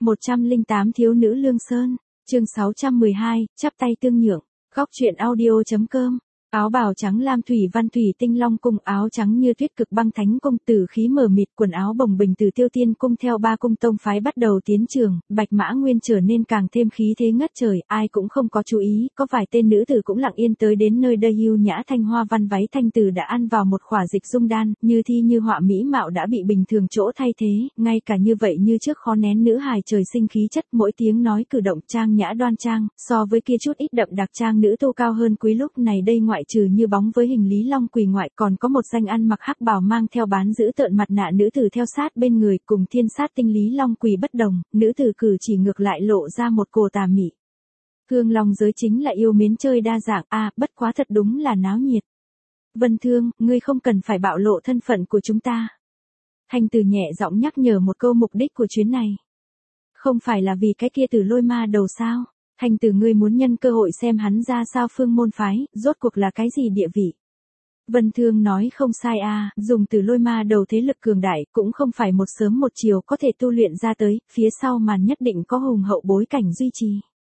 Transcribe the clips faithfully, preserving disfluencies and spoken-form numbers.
một trăm lẻ tám Thiếu nữ Lương Sơn, chương sáu trăm mười hai, chắp tay tương nhượng, góc truyện audio.com. Áo bào trắng lam thủy văn thủy tinh long cung, áo trắng như tuyết cực băng thánh cung, tử khí mờ mịt, quần áo bồng bềnh từ tiêu tiên cung theo ba cung tông phái bắt đầu tiến trường, Bạch Mã Nguyên trở nên càng thêm khí thế ngất trời, ai cũng không có chú ý, có vài tên nữ tử cũng lặng yên tới đến nơi đây. Yêu nhã thanh hoa văn váy thanh tử đã ăn vào một khỏa dịch dung đan, như thi như họa mỹ mạo đã bị bình thường chỗ thay thế, ngay cả như vậy như trước khó nén nữ hài trời sinh khí chất, mỗi tiếng nói cử động trang nhã đoan trang, so với kia chút ít đậm đặc trang nữ tô cao hơn quý. Lúc này đây ngoại trừ như bóng với hình Lý Long Quỳ ngoại, còn có một danh ăn mặc hắc bào mang theo bán giữ tợn mặt nạ nữ tử theo sát bên người, cùng thiên sát tinh Lý Long Quỳ bất đồng, nữ tử cử chỉ ngược lại lộ ra một cô tà mị. Thương Long giới chính là yêu mến chơi đa dạng, a, à, bất quá thật đúng là náo nhiệt. Vân Thương, ngươi không cần phải bạo lộ thân phận của chúng ta. Thanh Từ nhẹ giọng nhắc nhở một câu mục đích của chuyến này. Không phải là vì cái kia Tử Lôi Ma Đầu sao? Thanh Từ, ngươi muốn nhân cơ hội xem hắn ra sao phương môn phái, rốt cuộc là cái gì địa vị. Vân Thương nói không sai a, à, dùng Tử Lôi Ma Đầu thế lực cường đại, cũng không phải một sớm một chiều có thể tu luyện ra tới, phía sau màn nhất định có hùng hậu bối cảnh duy trì.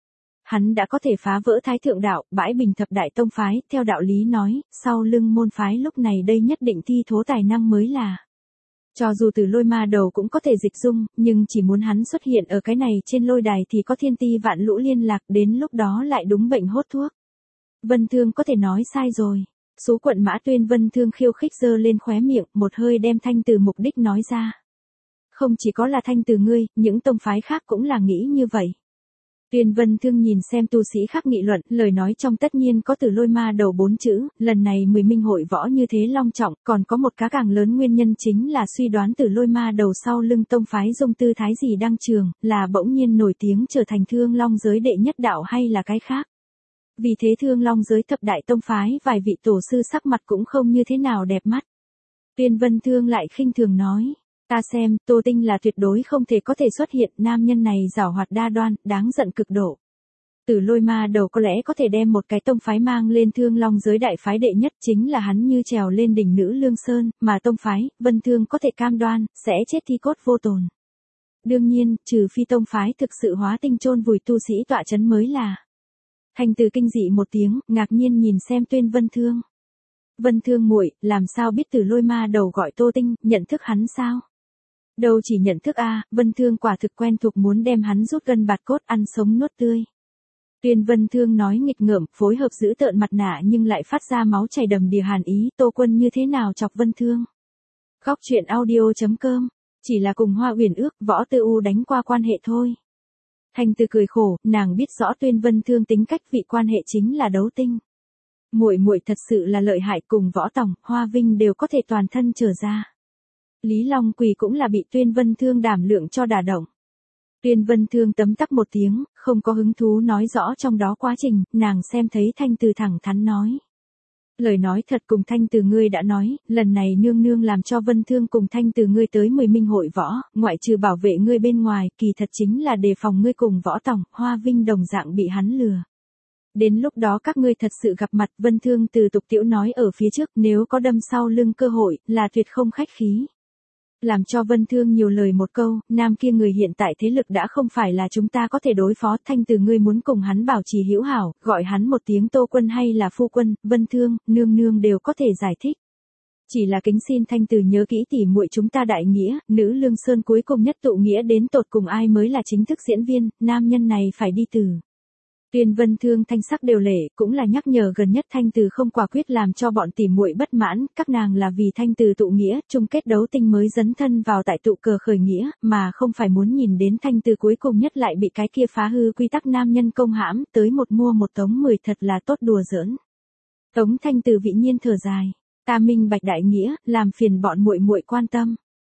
Hắn đã có thể phá vỡ Thái Thượng Đạo, bãi bình thập đại tông phái, theo đạo lý nói, sau lưng môn phái lúc này đây nhất định thi thố tài năng mới là. Cho dù Tử Lôi Ma Đầu cũng có thể dịch dung, nhưng chỉ muốn hắn xuất hiện ở cái này trên lôi đài thì có thiên ti vạn lũ liên lạc, đến lúc đó lại đúng bệnh hốt thuốc. Vân Thương có thể nói sai rồi. Số quận Mã Tuyên Vân Thương khiêu khích giơ lên khóe miệng, một hơi đem Thanh Từ mục đích nói ra. Không chỉ có là Thanh Từ ngươi, những tông phái khác cũng là nghĩ như vậy. Tuyên Vân Thương nhìn xem tu sĩ khác nghị luận, lời nói trong tất nhiên có Tử Lôi Ma Đầu bốn chữ, lần này mười minh hội võ như thế long trọng, còn có một cá càng lớn nguyên nhân chính là suy đoán Tử Lôi Ma Đầu sau lưng tông phái dung tư thái gì đăng trường, là bỗng nhiên nổi tiếng trở thành Thương Long giới đệ nhất đạo hay là cái khác. Vì thế Thương Long giới thập đại tông phái vài vị tổ sư sắc mặt cũng không như thế nào đẹp mắt. Tuyên Vân Thương lại khinh thường nói. Ta xem, Tô Tinh là tuyệt đối không thể có thể xuất hiện, nam nhân này giảo hoạt đa đoan, đáng giận cực độ. Tử Lôi Ma Đầu có lẽ có thể đem một cái tông phái mang lên Thương Long giới đại phái đệ nhất, chính là hắn như trèo lên đỉnh nữ Lương Sơn, mà tông phái, Vân Thương có thể cam đoan, sẽ chết thi cốt vô tồn. Đương nhiên, trừ phi tông phái thực sự hóa tinh chôn vùi tu sĩ tọa chấn mới là. Thanh Từ kinh dị một tiếng, ngạc nhiên nhìn xem Tuyên Vân Thương. Vân Thương muội, làm sao biết Tử Lôi Ma Đầu gọi Tô Tinh, nhận thức hắn sao? Đâu chỉ nhận thức a, à, Vân Thương quả thực quen thuộc, muốn đem hắn rút gân bạt cốt, ăn sống nuốt tươi. Tuyên Vân Thương nói nghịch ngợm, phối hợp giữ tợn mặt nạ nhưng lại phát ra máu chảy đầm đìa hàn ý, Tô Quân như thế nào chọc Vân Thương. Góc truyện audio.com, chỉ là cùng Hoa Uyển ước, Võ Tư U đánh qua quan hệ thôi. Thanh Từ cười khổ, nàng biết rõ Tuyên Vân Thương tính cách vị quan hệ chính là đấu tinh. Muội muội thật sự là lợi hại, cùng Võ Tòng, Hoa Vinh đều có thể toàn thân trở ra. Lý Long Quỳ cũng là bị Tuyên Vân Thương đảm lượng cho đả động. Tuyên Vân Thương tấm tắc một tiếng, không có hứng thú nói rõ trong đó quá trình, nàng xem thấy Thanh Từ thẳng thắn nói. Lời nói thật cùng Thanh Từ ngươi đã nói, lần này nương nương làm cho Vân Thương cùng Thanh Từ ngươi tới mười minh hội võ, ngoại trừ bảo vệ ngươi bên ngoài, kỳ thật chính là đề phòng ngươi cùng Võ Tòng, Hoa Vinh đồng dạng bị hắn lừa. Đến lúc đó các ngươi thật sự gặp mặt, Vân Thương từ tục tiễu nói ở phía trước, nếu có đâm sau lưng cơ hội, là tuyệt không khách khí. Làm cho Vân Thương nhiều lời một câu, nam kia người hiện tại thế lực đã không phải là chúng ta có thể đối phó, Thanh Từ ngươi muốn cùng hắn bảo trì hữu hảo, gọi hắn một tiếng Tô Quân hay là phu quân, Vân Thương, nương nương đều có thể giải thích. Chỉ là kính xin Thanh Từ nhớ kỹ tỉ muội chúng ta đại nghĩa, nữ Lương Sơn cuối cùng nhất tụ nghĩa đến tột cùng ai mới là chính thức diễn viên, nam nhân này phải đi từ. Tuyên Vân Thương thanh sắc đều lệ, cũng là nhắc nhở gần nhất Thanh Từ không quả quyết làm cho bọn tỉ muội bất mãn, các nàng là vì Thanh Từ tụ nghĩa, chung kết đấu tinh mới dấn thân vào tại tụ cờ khởi nghĩa, mà không phải muốn nhìn đến Thanh Từ cuối cùng nhất lại bị cái kia phá hư quy tắc nam nhân công hãm, tới một mua một tống mười thật là tốt đùa giỡn. Tống Thanh Từ vị nhiên thở dài, ta minh bạch đại nghĩa, làm phiền bọn muội muội quan tâm.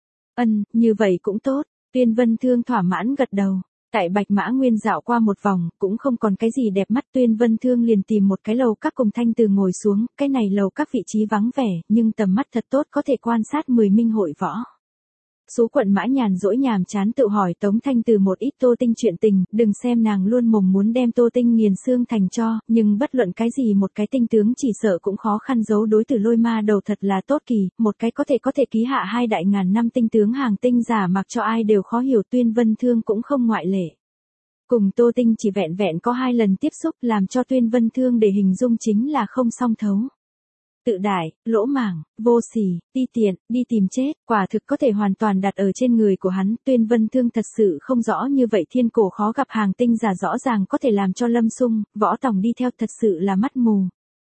Ân, như vậy cũng tốt, Tuyên Vân Thương thỏa mãn gật đầu. Tại Bạch Mã Nguyên dạo qua một vòng, cũng không còn cái gì đẹp mắt, Tuyên Vân Thương liền tìm một cái lầu các cùng Thanh Từ ngồi xuống, cái này lầu các vị trí vắng vẻ, nhưng tầm mắt thật tốt có thể quan sát mười minh hội võ. Sú quận Mã nhàn rỗi nhàm chán tự hỏi Tống Thanh Từ một ít Tô Tinh chuyện tình, đừng xem nàng luôn mồm muốn đem Tô Tinh nghiền xương thành tro, nhưng bất luận cái gì một cái tinh tướng chỉ sợ cũng khó khăn giấu đối Tử Lôi Ma Đầu thật là tốt kỳ, một cái có thể có thể ký hạ hai đại ngàn năm tinh tướng hàng tinh giả mặc cho ai đều khó hiểu, Tuyên Vân Thương cũng không ngoại lệ. Cùng Tô Tinh chỉ vẹn vẹn có hai lần tiếp xúc làm cho Tuyên Vân Thương để hình dung chính là không song thấu. Tự đại, lỗ mãng, vô sỉ, ti tiện, đi tìm chết, quả thực có thể hoàn toàn đặt ở trên người của hắn. Tuyên Vân Thương thật sự không rõ như vậy thiên cổ khó gặp hàng tinh giả rõ ràng có thể làm cho Lâm Sung, Võ Tòng đi theo thật sự là mắt mù.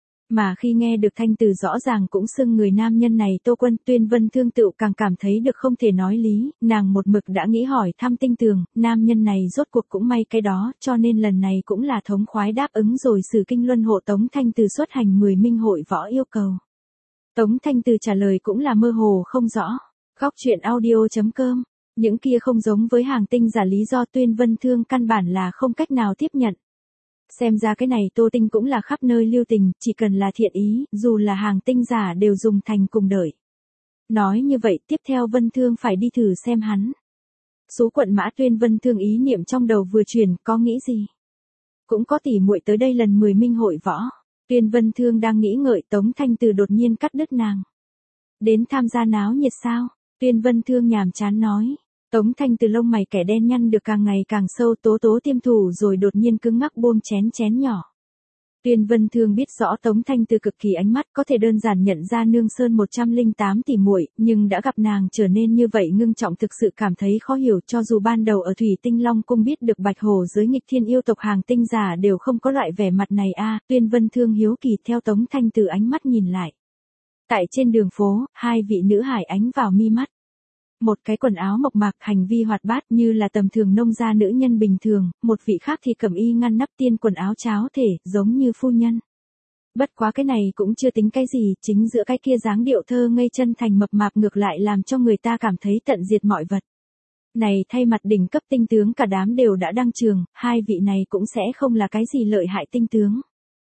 Mà khi nghe được thanh từ rõ ràng cũng xưng người nam nhân này Tô Quân, Tuyên Vân Thương tự càng cảm thấy được không thể nói lý, nàng một mực đã nghĩ hỏi thăm tinh tường, nam nhân này rốt cuộc cũng may cái đó, cho nên lần này cũng là thống khoái đáp ứng rồi Sử Kinh Luân hộ Tống Thanh Từ xuất hành mười minh hội võ yêu cầu. Tống Thanh Từ trả lời cũng là mơ hồ không rõ. Góc truyện audio.com, những kia không giống với hàng tinh giả lý do Tuyên Vân Thương căn bản là không cách nào tiếp nhận. Xem ra cái này Tô Tinh cũng là khắp nơi lưu tình, chỉ cần là thiện ý, dù là hàng tinh giả đều dùng thành cùng đợi. Nói như vậy tiếp theo Vân Thương phải đi thử xem hắn. Sú quận Mã Tuyên Vân Thương ý niệm trong đầu vừa chuyển, có nghĩ gì? Cũng có tỉ muội tới đây lần mười minh hội võ. Tuyên Vân Thương đang nghĩ ngợi Tống Thanh Từ đột nhiên cắt đứt nàng. Đến tham gia náo nhiệt sao? Tuyên Vân Thương nhàm chán nói. Tống Thanh Từ lông mày kẻ đen nhăn được càng ngày càng sâu, tố tố tiêm thủ rồi đột nhiên cứng ngắc buông chén chén nhỏ. Tuyên Vân Thương biết rõ Tống Thanh Từ cực kỳ ánh mắt có thể đơn giản nhận ra Nương Sơn một trăm lẻ tám tỷ muội, nhưng đã gặp nàng trở nên như vậy ngưng trọng thực sự cảm thấy khó hiểu, cho dù ban đầu ở Thủy Tinh Long cung biết được Bạch Hổ giới nghịch thiên yêu tộc hàng tinh giả đều không có loại vẻ mặt này a. Tuyên Vân Thương hiếu kỳ theo Tống Thanh Từ ánh mắt nhìn lại. Tại trên đường phố, hai vị nữ hải ánh vào mi mắt. Một cái quần áo mộc mạc hành vi hoạt bát như là tầm thường nông gia nữ nhân bình thường, một vị khác thì cẩm y ngăn nắp tiên quần áo cháo thể, giống như phu nhân. Bất quá cái này cũng chưa tính cái gì, chính giữa cái kia dáng điệu thơ ngây chân thành mập mạp ngược lại làm cho người ta cảm thấy tận diệt mọi vật. Này thay mặt đỉnh cấp tinh tướng cả đám đều đã đăng trường, hai vị này cũng sẽ không là cái gì lợi hại tinh tướng.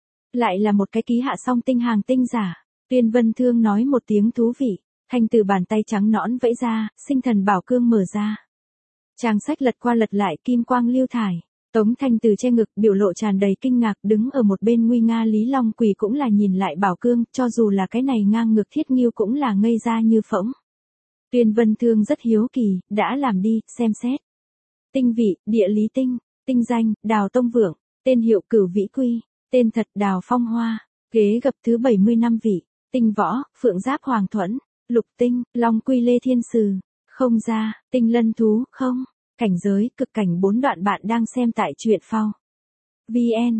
Lại là một cái ký hạ song tinh hàng tinh giả. Tuyên Vân Thương nói một tiếng thú vị. Thanh từ bàn tay trắng nõn vẫy ra, sinh thần bảo cương mở ra. Trang sách lật qua lật lại kim quang lưu thải. Tống Thanh từ che ngực biểu lộ tràn đầy kinh ngạc đứng ở một bên nguy nga Lý Long Quỳ cũng là nhìn lại bảo cương, cho dù là cái này ngang ngược thiết nghiêu cũng là ngây ra như phỗng. Tuyên Vân Thương rất hiếu kỳ, đã làm đi, xem xét. Tinh vị, địa lý tinh, tinh danh, Đào Tông Vượng, tên hiệu Cửu Vĩ Quy, tên thật Đào Phong Hoa, ghế gập thứ bảy mươi năm vị, tinh võ, Phượng Giáp Hoàng Thuẫn. Lục tinh, Long Quy Lê Thiên Sừ, không ra, tinh lân thú, không, cảnh giới, cực cảnh bốn đoạn bạn đang xem tại truyện phao. vn,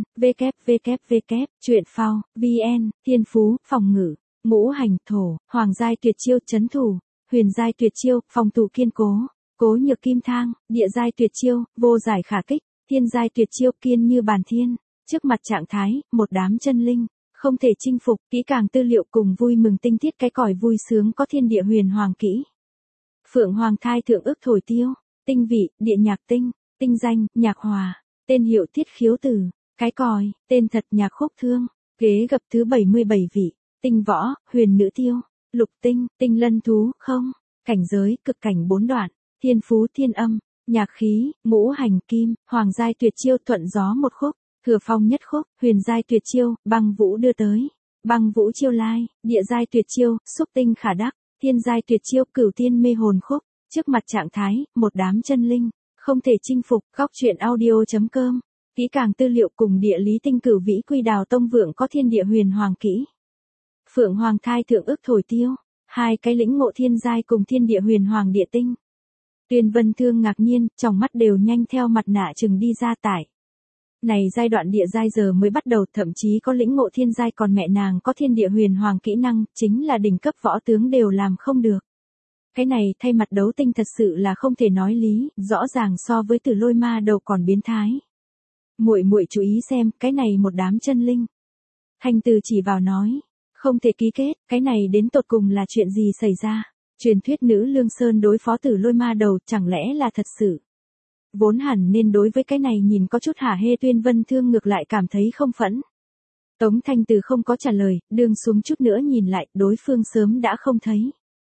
www, truyện phao, vn, thiên phú, phòng ngự, ngũ hành, thổ, hoàng giai tuyệt chiêu, chấn thủ, huyền giai tuyệt chiêu, phòng thủ kiên cố, cố nhược kim thang, địa giai tuyệt chiêu, vô giải khả kích, thiên giai tuyệt chiêu, kiên như bàn thiên, trước mặt trạng thái, một đám chân linh. Không thể chinh phục, kỹ càng tư liệu cùng vui mừng tinh tiết cái còi vui sướng có thiên địa huyền hoàng kỹ. Phượng Hoàng thai thượng ức thổi tiêu, tinh vị, địa nhạc tinh, tinh danh, nhạc hòa, tên hiệu thiết khiếu tử, cái còi, tên thật nhạc khúc thương, ghế gập thứ bảy mươi bảy vị, tinh võ, huyền nữ tiêu, lục tinh, tinh lân thú, không, cảnh giới, cực cảnh bốn đoạn, thiên phú thiên âm, nhạc khí, ngũ hành kim, hoàng giai tuyệt chiêu thuận gió một khúc. Thừa phong nhất khúc, huyền giai tuyệt chiêu, băng vũ đưa tới, băng vũ chiêu lai, địa giai tuyệt chiêu, xúc tinh khả đắc, thiên giai tuyệt chiêu, cửu thiên mê hồn khúc, trước mặt trạng thái, một đám chân linh, không thể chinh phục. Góc truyện audio.com, kỹ càng tư liệu cùng địa lý tinh Cửu Vĩ Quy Đào Tông Vượng có thiên địa huyền hoàng kỹ. Phượng Hoàng thai thượng ức thổi tiêu, hai cái lĩnh ngộ thiên giai cùng thiên địa huyền hoàng địa tinh. Tuyên Vân Thương ngạc nhiên, trong mắt đều nhanh theo mặt nạ chừng đi ra tải. Này giai đoạn địa giai giờ mới bắt đầu, thậm chí có lĩnh ngộ thiên giai, còn mẹ nàng có thiên địa huyền hoàng kỹ năng, chính là đỉnh cấp võ tướng đều làm không được. Cái này thay mặt đấu tinh thật sự là không thể nói lý, rõ ràng so với Tử Lôi Ma Đầu còn biến thái. Muội muội chú ý xem, cái này một đám chân linh. Thanh Từ chỉ vào nói, không thể ký kết, cái này đến tột cùng là chuyện gì xảy ra? Truyền thuyết nữ Lương Sơn đối phó Tử Lôi Ma Đầu chẳng lẽ là thật sự? Vốn hẳn nên đối với cái này nhìn có chút hả hê Tuyên Vân Thương ngược lại cảm thấy không phẫn. Tống Thanh Từ không có trả lời, đường xuống chút nữa nhìn lại, đối phương sớm đã không thấy.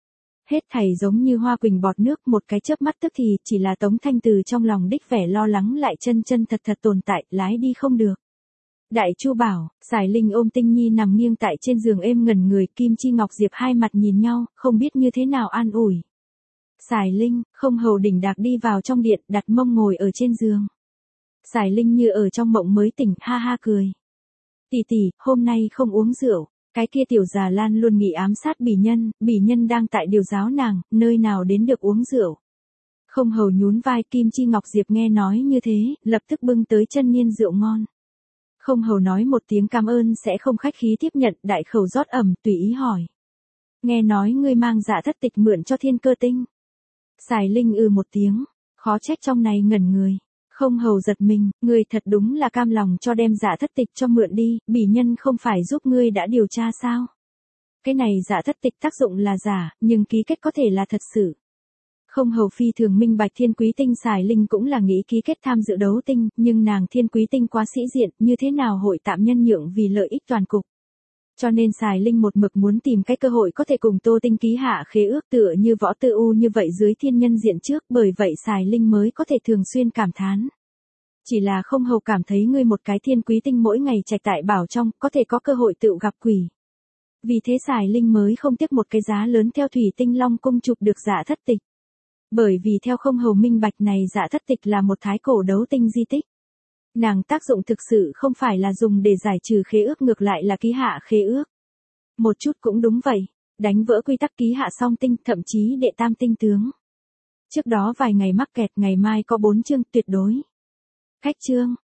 Hết thảy giống như hoa quỳnh bọt nước, một cái chớp mắt tức thì chỉ là Tống Thanh từ trong lòng đích vẻ lo lắng lại chân chân thật thật tồn tại, lái đi không được. Đại Chu bảo, Sải Linh ôm Tinh Nhi nằm nghiêng tại trên giường êm ngẩn người, Kim Chi Ngọc Diệp hai mặt nhìn nhau, không biết như thế nào an ủi. Sải Linh, không hầu đỉnh đạc đi vào trong điện, đặt mông ngồi ở trên giường. Sải Linh như ở trong mộng mới tỉnh, ha ha cười. Tỷ tỷ, hôm nay không uống rượu, cái kia tiểu già Lan luôn nghĩ ám sát bỉ nhân, bỉ nhân đang tại điều giáo nàng, nơi nào đến được uống rượu. Không hầu nhún vai, Kim Chi Ngọc Diệp nghe nói như thế, lập tức bưng tới chân niên rượu ngon. Không hầu nói một tiếng cảm ơn sẽ không khách khí tiếp nhận, đại khẩu rót ẩm, tùy ý hỏi. Nghe nói ngươi mang Dạ Thất Tịch mượn cho Thiên Cơ Tinh. Sải Linh ư một tiếng, khó trách trong này ngẩn người. Không hầu giật mình, ngươi thật đúng là cam lòng cho đem Dạ Thất Tịch cho mượn đi, bỉ nhân không phải giúp ngươi đã điều tra sao? Cái này Dạ Thất Tịch tác dụng là giả, nhưng ký kết có thể là thật sự. Không hầu phi thường minh bạch Thiên Quý Tinh. Sải Linh cũng là nghĩ ký kết tham dự đấu tinh, nhưng nàng Thiên Quý Tinh quá sĩ diện, như thế nào hội tạm nhân nhượng vì lợi ích toàn cục. Cho nên Sải Linh một mực muốn tìm cái cơ hội có thể cùng Tô Tinh ký hạ khế ước, tựa như Võ Tư U như vậy dưới thiên nhân diện trước, bởi vậy Sải Linh mới có thể thường xuyên cảm thán. Chỉ là không hầu cảm thấy ngươi một cái Thiên Quý Tinh mỗi ngày trạch tại bảo trong, có thể có cơ hội tự gặp quỷ. Vì thế Sải Linh mới không tiếc một cái giá lớn theo Thủy Tinh Long cung chụp được Dạ Thất Tịch. Bởi vì theo không hầu minh bạch này Dạ Thất Tịch là một thái cổ đấu tinh di tích. Nàng tác dụng thực sự không phải là dùng để giải trừ khế ước, ngược lại là ký hạ khế ước. Một chút cũng đúng vậy, đánh vỡ quy tắc ký hạ song tinh, thậm chí đệ tam tinh tướng. Trước đó vài ngày mắc kẹt, ngày mai có bốn chương tuyệt đối. Khách chương.